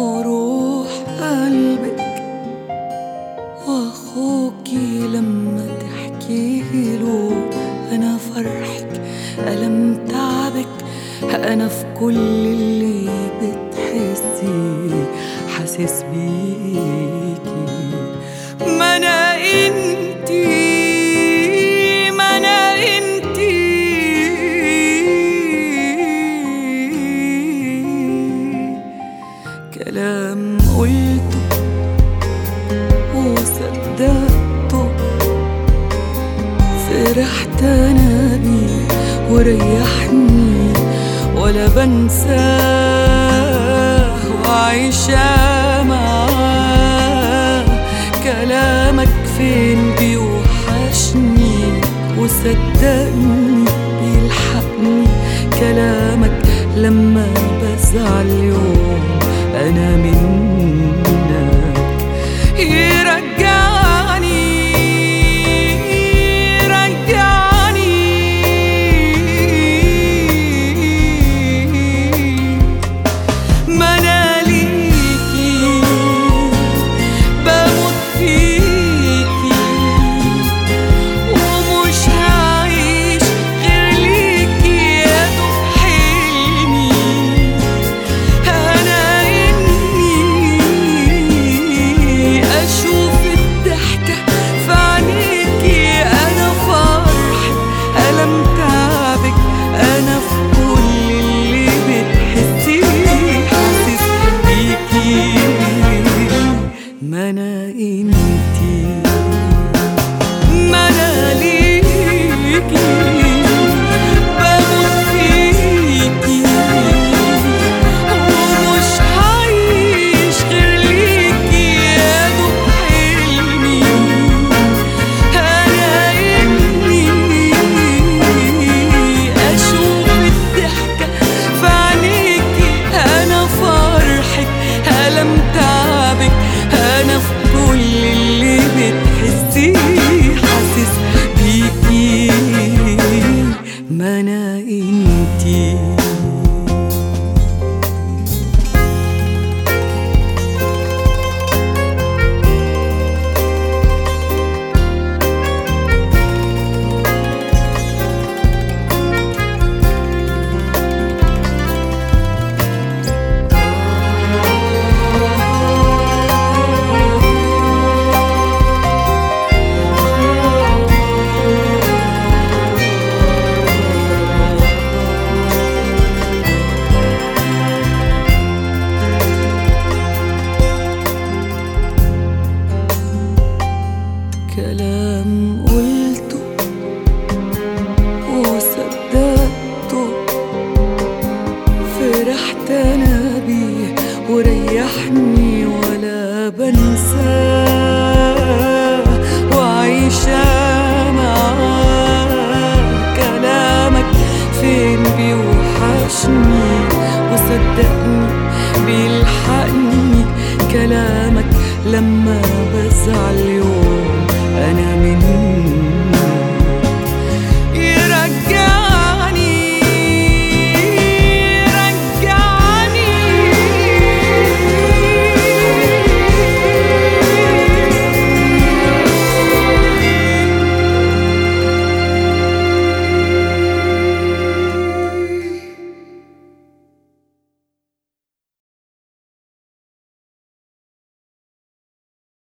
وروح قلبك واخوكي لما تحكيله انا فرحك ألم تعبك، انا في كل اللي بتحسيه حاسس بيكي. ما انا انتي كلام قلته وصدقته، فرحت انا بيه وريحني ولا بنساه وعايشة معاه. كلامك فين بيوحشني وصدقني بيلحقني، كلامك لما بزعل يوم أنا منك يرجعني ما أنا ليكي بموت فيكي ومش هعيش غير ليكي يا دوب حلمي. أنا أشوف الضحكة في عينيكي، أنا فرحك ألم تعبك، أنا في كل اللي بتحسيه حاسس بيكي. ما أنا إنتي ما أنا ليكي بموت فيكي ومش هعيش غير ليكي يا دوب حلمي. أنا أشوف الضحكة في عينيكي، أنا فرحك ألم تعبك، أنا في كل اللي بتحسيه حاسس بيكي. ما أنا إنتي كلام قلته وصدقته، فرحت انا بيه وريحني ولا بنساه وعايشة معاه. كلامك فين بيوحشني وصدقني بيلحقني، كلامك لما بزعل يوم أنا منك